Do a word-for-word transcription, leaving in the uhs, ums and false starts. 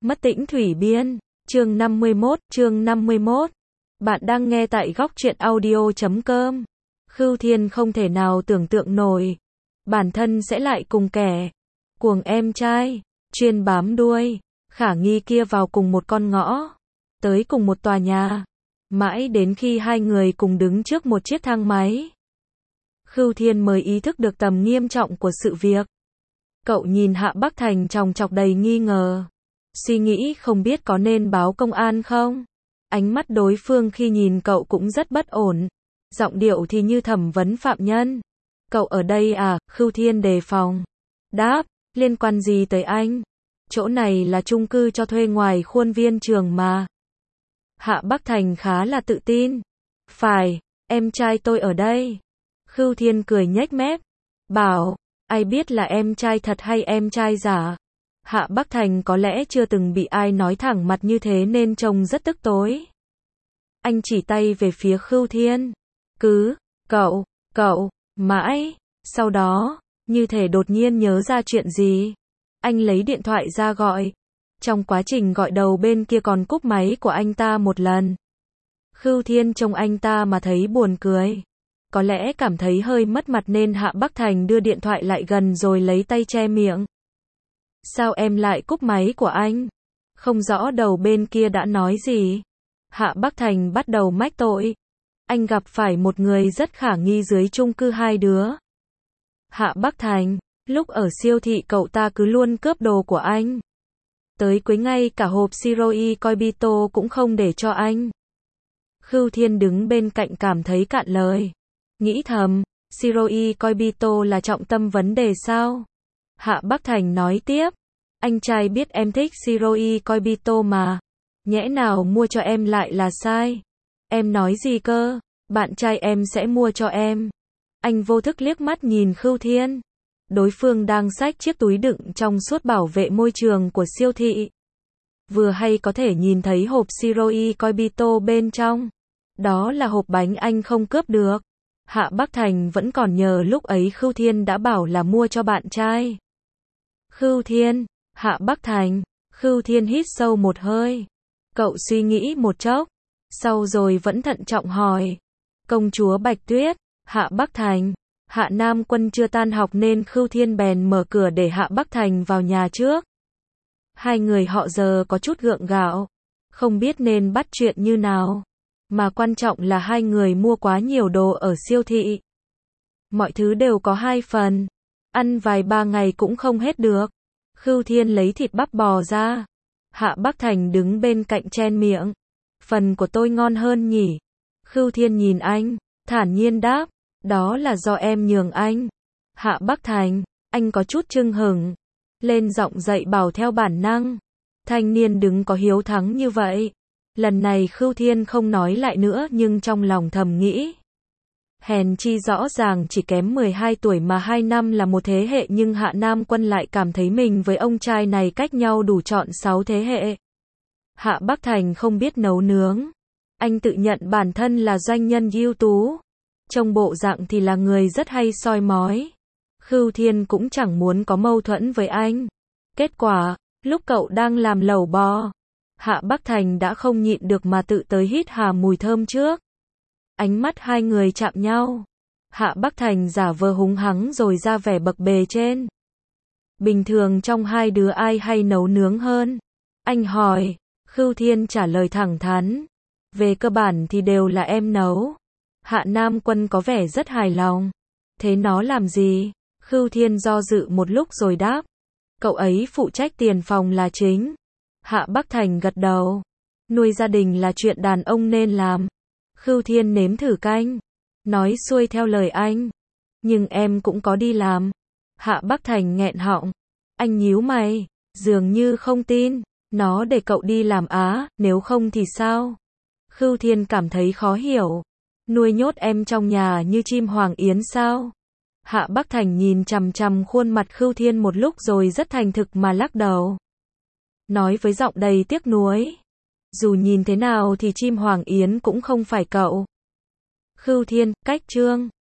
Mất tĩnh thủy biên, chương năm mươi mốt, chương năm mươi mốt. Bạn đang nghe tại góc truyện audio chấm com. Khưu Thiên không thể nào tưởng tượng nổi, bản thân sẽ lại cùng kẻ cuồng em trai, chuyên bám đuôi, khả nghi kia vào cùng một con ngõ, tới cùng một tòa nhà, mãi đến khi hai người cùng đứng trước một chiếc thang máy. Khưu Thiên mới ý thức được tầm nghiêm trọng của sự việc. Cậu nhìn Hạ Bắc Thành tròng trọc đầy nghi ngờ, suy nghĩ không biết có nên báo công an không. Ánh mắt đối phương khi nhìn cậu cũng rất bất ổn, giọng điệu thì như thẩm vấn phạm nhân. Cậu ở đây à? Khưu Thiên đề phòng. Đáp, liên quan gì tới anh? Chỗ này là chung cư cho thuê ngoài khuôn viên trường mà. Hạ Bắc Thành khá là tự tin. Phải, em trai tôi ở đây. Khưu Thiên cười nhếch mép, bảo, ai biết là em trai thật hay em trai giả. Hạ Bắc Thành có lẽ chưa từng bị ai nói thẳng mặt như thế nên trông rất tức tối. Anh chỉ tay về phía Khưu Thiên. Cứ, cậu, cậu, mãi. Sau đó, như thể đột nhiên nhớ ra chuyện gì, anh lấy điện thoại ra gọi. Trong quá trình gọi đầu bên kia còn cúp máy của anh ta một lần. Khưu Thiên trông anh ta mà thấy buồn cười. Có lẽ cảm thấy hơi mất mặt nên Hạ Bắc Thành đưa điện thoại lại gần rồi lấy tay che miệng. Sao em lại cúp máy của anh? Không rõ đầu bên kia đã nói gì. Hạ Bắc Thành bắt đầu mách tội. Anh gặp phải một người rất khả nghi dưới chung cư hai đứa. Hạ Bắc Thành, lúc ở siêu thị cậu ta cứ luôn cướp đồ của anh. Tới cuối ngay cả hộp Shiroi Koibito cũng không để cho anh. Khưu Thiên đứng bên cạnh cảm thấy cạn lời. Nghĩ thầm, Shiroi Koibito là trọng tâm vấn đề sao? Hạ Bắc Thành nói tiếp, anh trai biết em thích Shiroi Koibito mà. Nhẽ nào mua cho em lại là sai? Em nói gì cơ? Bạn trai em sẽ mua cho em. Anh vô thức liếc mắt nhìn Khưu Thiên. Đối phương đang xách chiếc túi đựng trong suốt bảo vệ môi trường của siêu thị. Vừa hay có thể nhìn thấy hộp Shiroi Koibito bên trong. Đó là hộp bánh anh không cướp được. Hạ Bắc Thành vẫn còn nhớ lúc ấy Khưu Thiên đã bảo là mua cho bạn trai. Khưu Thiên, Hạ Bắc Thành, Khưu Thiên hít sâu một hơi. Cậu suy nghĩ một chốc, sau rồi vẫn thận trọng hỏi. Công chúa Bạch Tuyết, Hạ Bắc Thành, Hạ Nam Quân chưa tan học nên Khưu Thiên bèn mở cửa để Hạ Bắc Thành vào nhà trước. Hai người họ giờ có chút gượng gạo, không biết nên bắt chuyện như nào. Mà quan trọng là hai người mua quá nhiều đồ ở siêu thị. Mọi thứ đều có hai phần. Ăn vài ba ngày cũng không hết được. Khưu Thiên lấy thịt bắp bò ra. Hạ Bắc Thành đứng bên cạnh chen miệng. Phần của tôi ngon hơn nhỉ? Khưu Thiên nhìn anh, thản nhiên đáp. Đó là do em nhường anh. Hạ Bắc Thành, anh có chút chưng hửng. Lên giọng dạy bảo theo bản năng. Thanh niên đứng có hiếu thắng như vậy. Lần này Khưu Thiên không nói lại nữa nhưng trong lòng thầm nghĩ. Hèn chi rõ ràng chỉ kém mười hai tuổi mà hai năm là một thế hệ nhưng Hạ Nam Quân lại cảm thấy mình với ông trai này cách nhau đủ trọn sáu thế hệ. Hạ Bắc Thành không biết nấu nướng. Anh tự nhận bản thân là doanh nhân ưu tú. Trong bộ dạng thì là người rất hay soi mói. Khưu Thiên cũng chẳng muốn có mâu thuẫn với anh. Kết quả, lúc cậu đang làm lẩu bò, Hạ Bắc Thành đã không nhịn được mà tự tới hít hà mùi thơm trước. Ánh mắt hai người chạm nhau. Hạ Bắc Thành giả vờ húng hắng rồi ra vẻ bậc bề trên. Bình thường trong hai đứa ai hay nấu nướng hơn? Anh hỏi. Khưu Thiên trả lời thẳng thắn. Về cơ bản thì đều là em nấu. Hạ Nam Quân có vẻ rất hài lòng. Thế nó làm gì? Khưu Thiên do dự một lúc rồi đáp. Cậu ấy phụ trách tiền phòng là chính. Hạ Bắc Thành gật đầu. Nuôi gia đình là chuyện đàn ông nên làm. Khưu Thiên nếm thử canh. Nói xuôi theo lời anh. Nhưng em cũng có đi làm. Hạ Bắc Thành nghẹn họng. Anh nhíu mày. Dường như không tin. Nó để cậu đi làm á, nếu không thì sao? Khưu Thiên cảm thấy khó hiểu. Nuôi nhốt em trong nhà như chim hoàng yến sao? Hạ Bắc Thành nhìn chằm chằm khuôn mặt Khưu Thiên một lúc rồi rất thành thực mà lắc đầu. Nói với giọng đầy tiếc nuối. Dù nhìn thế nào thì chim hoàng yến cũng không phải cậu. Khưu Thiên, cách chương.